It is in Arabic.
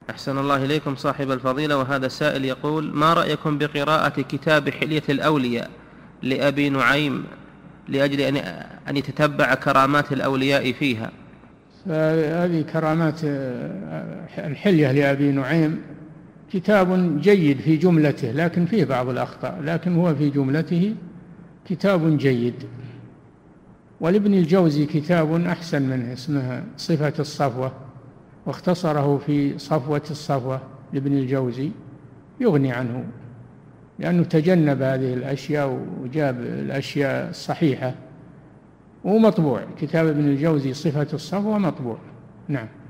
أحسن الله إليكم صاحب الفضيلة. وهذا سائل يقول: ما رأيكم بقراءة كتاب حلية الأولياء لأبي نعيم لأجل أن يتتبع كرامات الأولياء فيها؟ فهذه كرامات الحلية لأبي نعيم كتاب جيد في جملته، لكن فيه بعض الأخطاء، لكن هو في جملته كتاب جيد. ولابن الجوزي كتاب أحسن منه اسمه صفة الصفوة، واختصره في صفوة الصفوة لابن الجوزي، يغني عنه لأنه تجنب هذه الأشياء وجاب الأشياء الصحيحة. ومطبوع كتاب ابن الجوزي صفة الصفوة مطبوع. نعم.